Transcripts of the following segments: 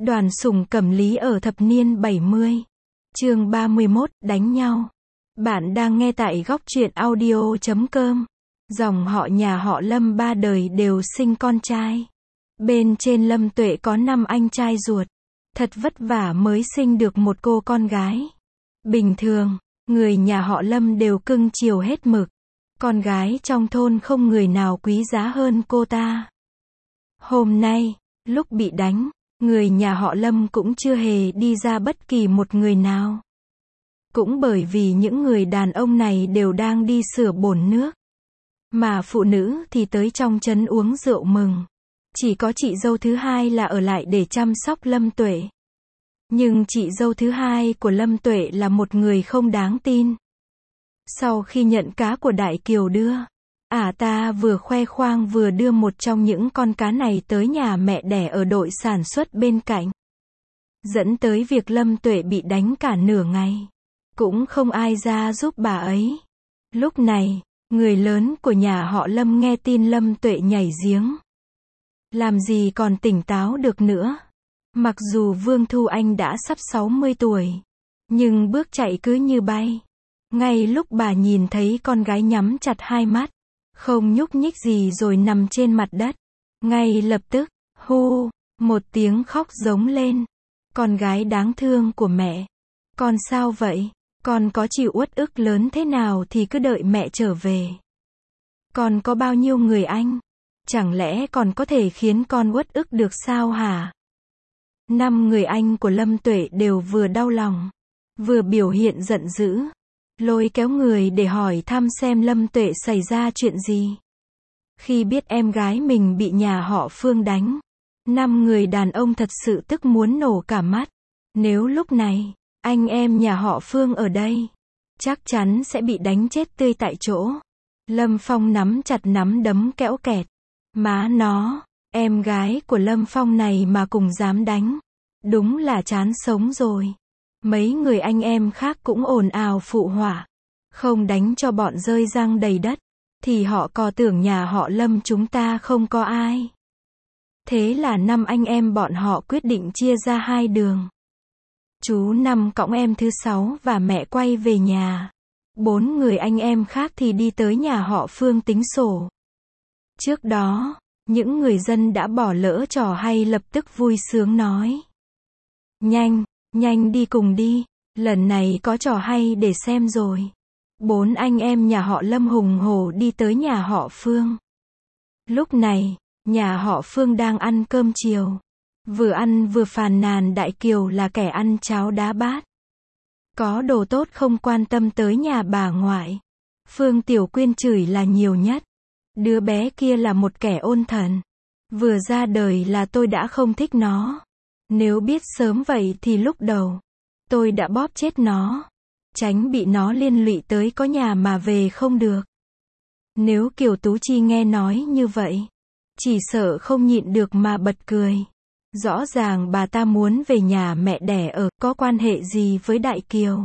Đoàn Sùng Cẩm Lý ở thập niên 70. Chương 31, đánh nhau. Bạn đang nghe tại góc truyện audio.com. Dòng họ nhà họ Lâm ba đời đều sinh con trai. Bên trên Lâm Tuệ có 5 anh trai ruột. Thật vất vả mới sinh được một cô con gái. Bình thường, người nhà họ Lâm đều cưng chiều hết mực. Con gái trong thôn không người nào quý giá hơn cô ta. Hôm nay, lúc bị đánh, người nhà họ Lâm cũng chưa hề đi ra bất kỳ một người nào. Cũng bởi vì những người đàn ông này đều đang đi sửa bồn nước. Mà phụ nữ thì tới trong trấn uống rượu mừng. Chỉ có chị dâu thứ hai là ở lại để chăm sóc Lâm Tuệ. Nhưng chị dâu thứ hai của Lâm Tuệ là một người không đáng tin. Sau khi nhận cá của Đại Kiều đưa, ta vừa khoe khoang vừa đưa một trong những con cá này tới nhà mẹ đẻ ở đội sản xuất bên cạnh. Dẫn tới việc Lâm Tuệ bị đánh cả nửa ngày. Cũng không ai ra giúp bà ấy. Lúc này, người lớn của nhà họ Lâm nghe tin Lâm Tuệ nhảy giếng. Làm gì còn tỉnh táo được nữa. Mặc dù Vương Thu Anh đã sắp 60 tuổi, nhưng bước chạy cứ như bay. Ngay lúc bà nhìn thấy con gái nhắm chặt hai mắt, không nhúc nhích gì rồi nằm trên mặt đất, ngay lập tức, hu, một tiếng khóc giống lên. Con gái đáng thương của mẹ. Con sao vậy? Con có chịu uất ức lớn thế nào thì cứ đợi mẹ trở về. Con có bao nhiêu người anh? Chẳng lẽ còn có thể khiến con uất ức được sao hả? 5 người anh của Lâm Tuệ đều vừa đau lòng, vừa biểu hiện giận dữ. Lôi kéo người để hỏi thăm xem Lâm Tuệ xảy ra chuyện gì. Khi biết em gái mình bị nhà họ Phương đánh, 5 người đàn ông thật sự tức muốn nổ cả mắt. Nếu lúc này, anh em nhà họ Phương ở đây, chắc chắn sẽ bị đánh chết tươi tại chỗ. Lâm Phong nắm chặt nắm đấm kẽo kẹt. Má nó, em gái của Lâm Phong này mà cùng dám đánh. Đúng là chán sống rồi. Mấy người anh em khác cũng ồn ào phụ họa. Không đánh cho bọn rơi răng đầy đất, thì họ có tưởng nhà họ Lâm chúng ta không có ai. Thế là 5 anh em bọn họ quyết định chia ra 2 đường. Chú Năm cõng em thứ 6 và mẹ quay về nhà. 4 người anh em khác thì đi tới nhà họ Phương tính sổ. Trước đó, những người dân đã bỏ lỡ trò hay lập tức vui sướng nói. Nhanh đi cùng đi, lần này có trò hay để xem rồi. 4 anh em nhà họ Lâm hùng hổ đi tới nhà họ Phương. Lúc này, nhà họ Phương đang ăn cơm chiều. Vừa ăn vừa phàn nàn Đại Kiều là kẻ ăn cháo đá bát. Có đồ tốt không quan tâm tới nhà bà ngoại. Phương Tiểu Quyên chửi là nhiều nhất. Đứa bé kia là một kẻ ôn thần. Vừa ra đời là tôi đã không thích nó. Nếu biết sớm vậy thì lúc đầu, tôi đã bóp chết nó. Tránh bị nó liên lụy tới có nhà mà về không được. Nếu Kiều Tú Chi nghe nói như vậy, chỉ sợ không nhịn được mà bật cười. Rõ ràng bà ta muốn về nhà mẹ đẻ ở, có quan hệ gì với Đại Kiều.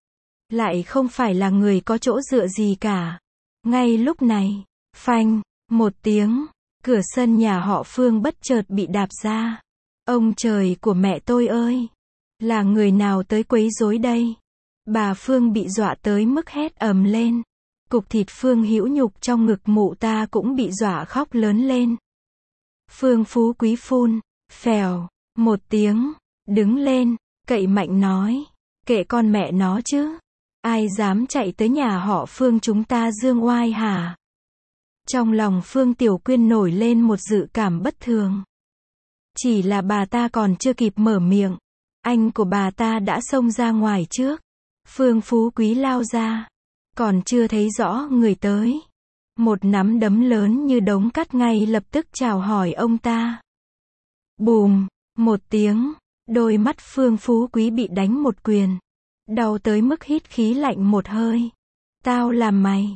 Lại không phải là người có chỗ dựa gì cả. Ngay lúc này, phanh, một tiếng, cửa sân nhà họ Phương bất chợt bị đạp ra. Ông trời của mẹ tôi ơi! Là người nào tới quấy rối đây? Bà Phương bị dọa tới mức hét ầm lên. Cục thịt Phương hữu nhục trong ngực mụ ta cũng bị dọa khóc lớn lên. Phương Phú Quý phun, phèo, một tiếng, đứng lên, cậy mạnh nói. Kệ con mẹ nó chứ. Ai dám chạy tới nhà họ Phương chúng ta dương oai hả? Trong lòng Phương Tiểu Quyên nổi lên một dự cảm bất thường. Chỉ là bà ta còn chưa kịp mở miệng, anh của bà ta đã xông ra ngoài trước. Phương Phú Quý lao ra, còn chưa thấy rõ người tới. Một nắm đấm lớn như đống cát ngay lập tức chào hỏi ông ta. Bùm, một tiếng, đôi mắt Phương Phú Quý bị đánh một quyền. Đau tới mức hít khí lạnh một hơi. Tao làm mày,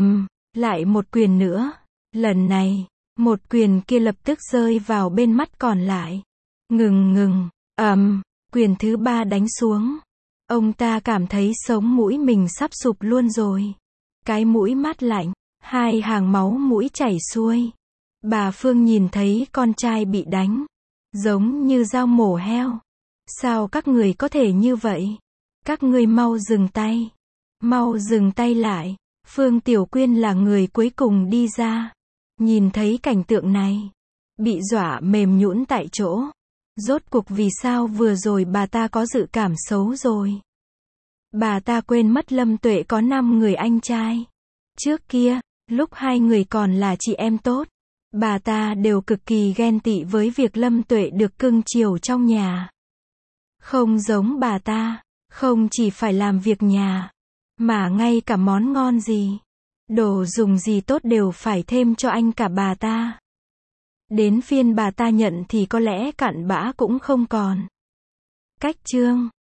lại một quyền nữa. Lần này, một quyền kia lập tức rơi vào bên mắt còn lại. Ngừng, quyền thứ 3 đánh xuống. Ông ta cảm thấy sống mũi mình sắp sụp luôn rồi. Cái mũi mát lạnh, 2 hàng máu mũi chảy xuôi. Bà Phương nhìn thấy con trai bị đánh, giống như dao mổ heo. Sao các người có thể như vậy? Các ngươi mau dừng tay. Mau dừng tay lại. Phương Tiểu Quyên là người cuối cùng đi ra. Nhìn thấy cảnh tượng này, bị dọa mềm nhũn tại chỗ. Rốt cuộc vì sao vừa rồi bà ta có dự cảm xấu rồi? Bà ta quên mất Lâm Tuệ có 5 người anh trai. Trước kia, lúc hai người còn là chị em tốt, bà ta đều cực kỳ ghen tị với việc Lâm Tuệ được cưng chiều trong nhà. Không giống bà ta, không chỉ phải làm việc nhà, mà ngay cả món ngon gì, đồ dùng gì tốt đều phải thêm cho anh cả bà ta. Đến phiên bà ta nhận thì có lẽ cặn bã cũng không còn. Cách chương